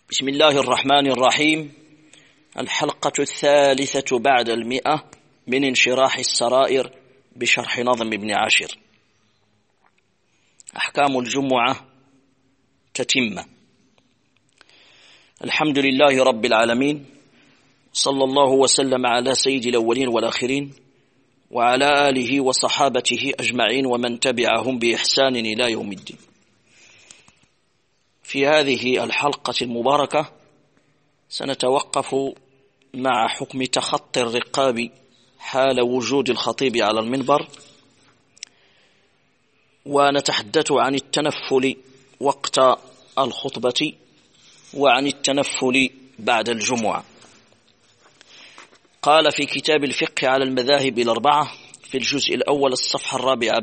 بسم الله الرحمن الرحيم. الحلقة 3 بعد 100 من انشراح السرائر بشرح نظم ابن عاشر. أحكام الجمعة تتمة. الحمد لله رب العالمين، صلى الله وسلم على سيد الأولين والآخرين وعلى آله وصحابته أجمعين ومن تبعهم بإحسان إلى يوم الدين. في هذه الحلقة المباركة سنتوقف مع حكم تخطي الرقاب حال وجود الخطيب على المنبر، ونتحدث عن التنفل وقت الخطبة وعن التنفل بعد الجمعة. قال في كتاب الفقه على المذاهب الأربعة في الجزء الأول الصفحة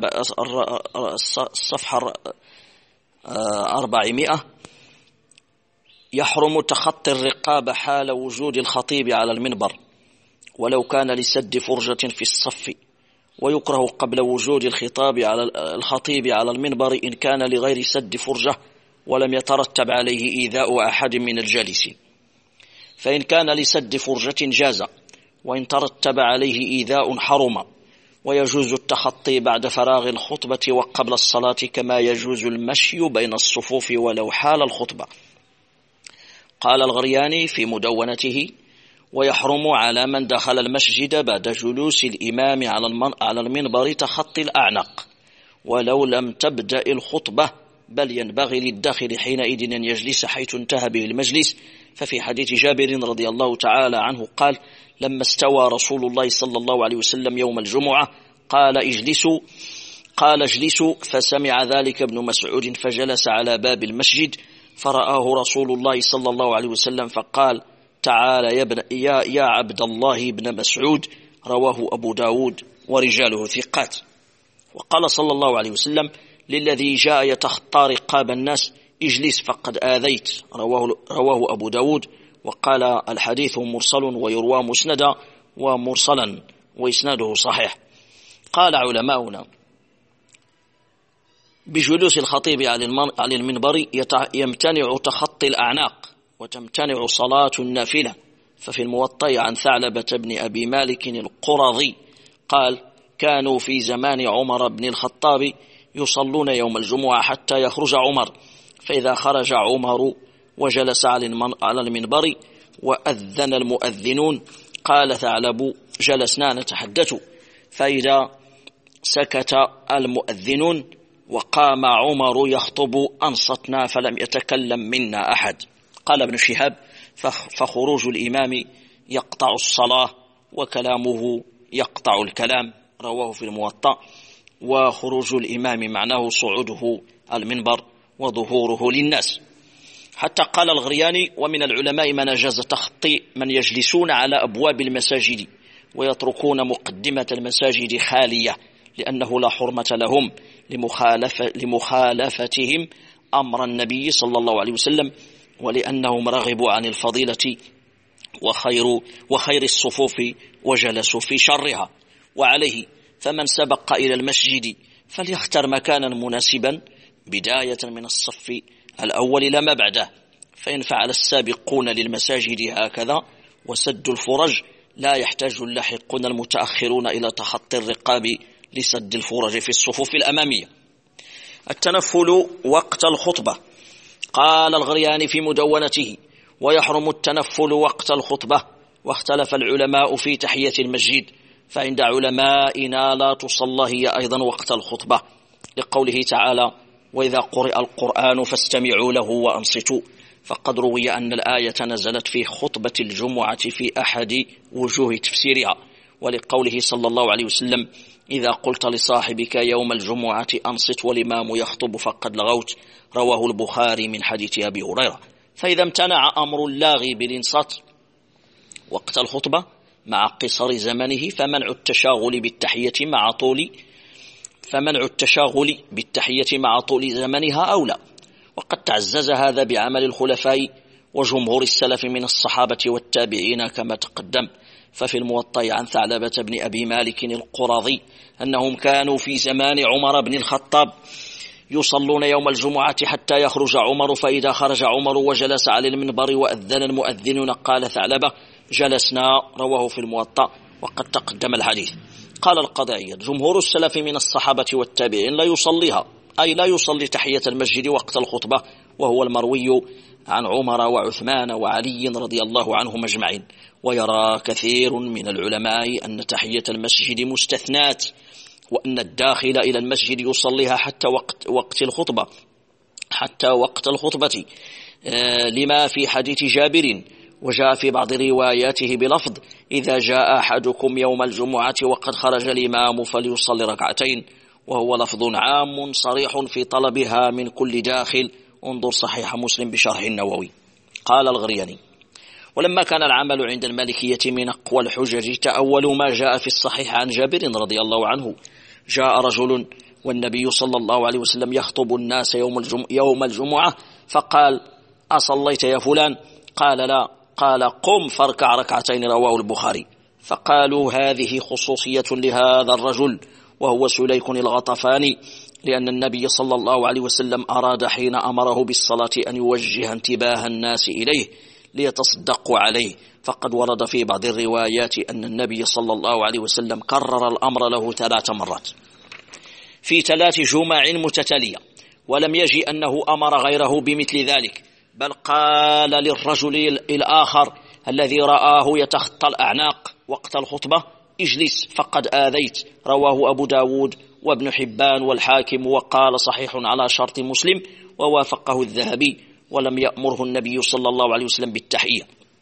400: يحرم تخطي الرقاب حال وجود الخطيب على المنبر ولو كان لسد فرجة في الصف، ويكره قبل وجود الخطيب على المنبر إن كان لغير سد فرجة ولم يترتب عليه إيذاء أحد من الجالسين، فإن كان لسد فرجة جاز، وإن ترتب عليه إيذاء حرم. ويجوز التخطي بعد فراغ الخطبة وقبل الصلاة، كما يجوز المشي بين الصفوف ولو حال الخطبة. قال الغرياني في مدونته: ويحرم على من دخل المسجد بعد جلوس الإمام على المنبر تخطي الأعناق ولو لم تبدأ الخطبة، بل ينبغي للداخل حينئذ أن يجلس حيث انتهى به المجلس. ففي حديث جابر رضي الله تعالى عنه قال: لما استوى رسول الله صلى الله عليه وسلم يوم الجمعة قال اجلسوا، فسمع ذلك ابن مسعود فجلس على باب المسجد، فرآه رسول الله صلى الله عليه وسلم فقال: تعال يا عبد الله بن مسعود. رواه أبو داود ورجاله ثقات. وقال صلى الله عليه وسلم للذي جاء يتخطى رقاب الناس: اجلس فقد آذيت. رواه أبو داود. وقال: الحديث مرسل ويروى مسندا ومرسلا وإسناده صحيح. قال علماؤنا: بجلوس الخطيب على المنبر يمتنع تخطي الأعناق وتمتنع صلاة النافلة. ففي الموطأ عن ثعلبة بن أبي مالك القرظي قال: كانوا في زمان عمر بن الخطاب يصلون يوم الجمعة حتى يخرج عمر، فإذا خرج عمر وجلس على المنبر وأذن المؤذنون قال ثعلب: جلسنا نتحدث، فإذا سكت المؤذنون وقام عمر يخطب أنصتنا فلم يتكلم منا أحد. قال ابن شهاب: فخروج الإمام يقطع الصلاة وكلامه يقطع الكلام. رواه في الموطأ. وخروج الإمام معناه صعوده المنبر وظهوره للناس. حتى قال الغرياني: ومن العلماء من أجاز تخطي من يجلسون على أبواب المساجد ويتركون مقدمة المساجد خالية، لأنه لا حرمة لهم لمخالفتهم أمر النبي صلى الله عليه وسلم، ولأنهم رغبوا عن الفضيلة وخير الصفوف وجلسوا في شرها. وعليه فمن سبق إلى المسجد فليختر مكانا مناسبا بداية من الصف الأول لما بعده، فإن فعل السابقون للمساجد هكذا وسد الفرج لا يحتاج اللاحقون المتأخرون إلى تخطي الرقاب لسد الفرج في الصفوف الأمامية. التنفل وقت الخطبة. قال الغرياني في مدونته: ويحرم التنفل وقت الخطبة، واختلف العلماء في تحية المسجد، فعند علمائنا لا تصلى هي أيضا وقت الخطبة، لقوله تعالى: وإذا قرئ القرآن فاستمعوا له وأنصتوا. فقد روي أن الآية نزلت في خطبة الجمعة في أحد وجوه تفسيرها، ولقوله صلى الله عليه وسلم: إذا قلت لصاحبك يوم الجمعة أنصت والإمام يخطب فقد لغوت. رواه البخاري من حديث أبي هريرة. فإذا امتنع أمر اللاغي بالإنصات وقت الخطبة مع قصر زمنه فمنع التشاغل بالتحية مع طول زمنها أولى. وقد تعزز هذا بعمل الخلفاء وجمهور السلف من الصحابة والتابعين كما تقدم. ففي الموطأ عن ثعلبة بن أبي مالك القرظي أنهم كانوا في زمان عمر بن الخطاب يصلون يوم الجمعة حتى يخرج عمر، فإذا خرج عمر وجلس على المنبر وأذن المؤذن قال ثعلبة جلسنا. رواه في الموطأ وقد تقدم الحديث. قال القاضي عياض جمهور السلف من الصحابة والتابعين لا يصليها، أي لا يصلي تحية المسجد وقت الخطبة، وهو المروي عن عمر وعثمان وعلي رضي الله عنهم أجمعين. ويرى كثير من العلماء أن تحية المسجد مستثنات، وأن الداخل إلى المسجد يصليها حتى وقت الخطبة لما في حديث جابر، وجاء في بعض رواياته بلفظ إذا جاء أحدكم يوم الجمعة وقد خرج الإمام فليصلي ركعتين، وهو لفظ عام صريح في طلبها من كل داخل. انظر صحيح مسلم بشرح النووي. قال الغرياني ولما كان العمل عند المالكية من أقوى الحجج تأولوا ما جاء في الصحيح عن جابر رضي الله عنه جاء رجل والنبي صلى الله عليه وسلم يخطب الناس يوم الجمعة فقال أصليت يا فلان؟ قال لا. قال قم فاركع ركعتين. رواه البخاري. فقالوا هذه خصوصية لهذا الرجل وهو سليك الغطفاني، لأن النبي صلى الله عليه وسلم أراد حين أمره بالصلاة أن يوجه انتباه الناس إليه ليتصدقوا عليه، فقد ورد في بعض الروايات أن النبي صلى الله عليه وسلم كرر الأمر له 3 مرات في 3 جمع متتالية، ولم يجي أنه أمر غيره بمثل ذلك، بل قال للرجل الآخر الذي رآه يتخطى الأعناق وقت الخطبة اجلس فقد آذيت. رواه أبو داود وابن حبان والحاكم، وقال صحيح على شرط مسلم، ووافقه الذهبي، ولم يأمره النبي صلى الله عليه وسلم بالتحية.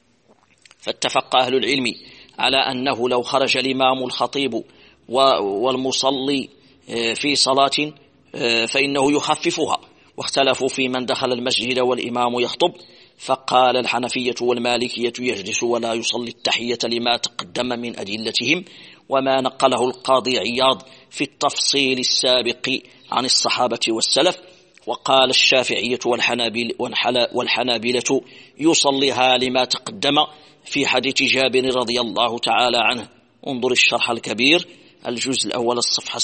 فاتفق أهل العلم على أنه لو خرج الإمام الخطيب والمصلي في صلاة فإنه يخففها، واختلفوا في من دخل المسجد والإمام يخطب، فقال الحنفية والمالكية يجلس ولا يصلي التحية لما تقدم من أدلتهم وما نقله القاضي عياض في التفصيل السابق عن الصحابة والسلف. وقال الشافعية والحنابلة يصليها لما تقدم في حديث جابر رضي الله تعالى عنه. انظر الشرح الكبير الجزء الأول الصفحة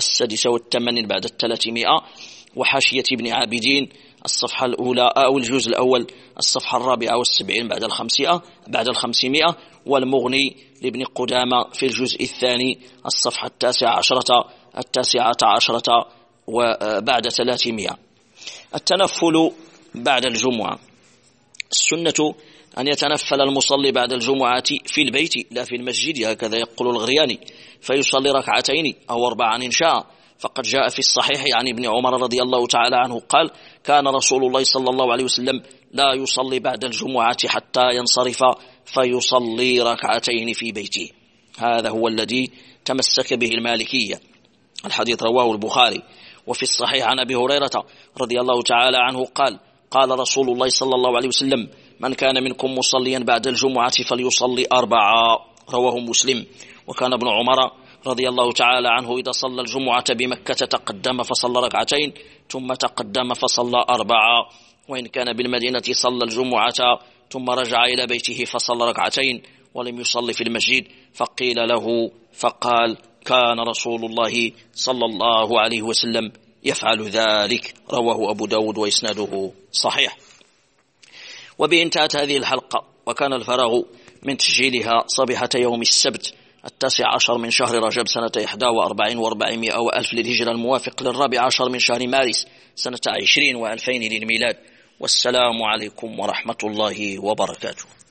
86 بعد 300، وحاشية ابن عابدين الصفحة الأولى أو الجزء الأول الصفحة 74 بعد 500، والمغني لابن قدامة في الجزء الثاني الصفحة 19 وبعد 300. التنفل بعد الجمعة. السنة أن يتنفل المصلي بعد الجمعة في البيت لا في المسجد، هكذا يقول الغرياني، فيصلي 2 أو 4 إن شاء. فقد جاء في الصحيح عن ابن عمر رضي الله تعالى عنه قال كان رسول الله صلى الله عليه وسلم لا يصلي بعد الجمعة حتى ينصرف فيصلي 2 في بيته. هذا هو الذي تمسك به المالكية. الحديث رواه البخاري. وفي الصحيح عن أبي هريرة رضي الله تعالى عنه قال قال رسول الله صلى الله عليه وسلم من كان منكم مصليا بعد الجمعة فليصلي 4. رواه مسلم. وكان ابن عمر رضي الله تعالى عنه إذا صلى الجمعة بمكة تقدم فصلى 2 ثم تقدم فصلى 4، وإن كان بالمدينة صلى الجمعة ثم رجع إلى بيته فصلى 2 ولم يصلي في المسجد. فقيل له فقال كان رسول الله صلى الله عليه وسلم يفعل ذلك. رواه أبو داود وإسناده صحيح. وبه انتهت هذه الحلقة، وكان الفراغ من تسجيلها صبيحة يوم السبت 19 من شهر رجب سنة 41 و400 وألف للهجرة، الموافق 14 من شهر مارس سنة 20 و2000 للميلاد. والسلام عليكم ورحمة الله وبركاته.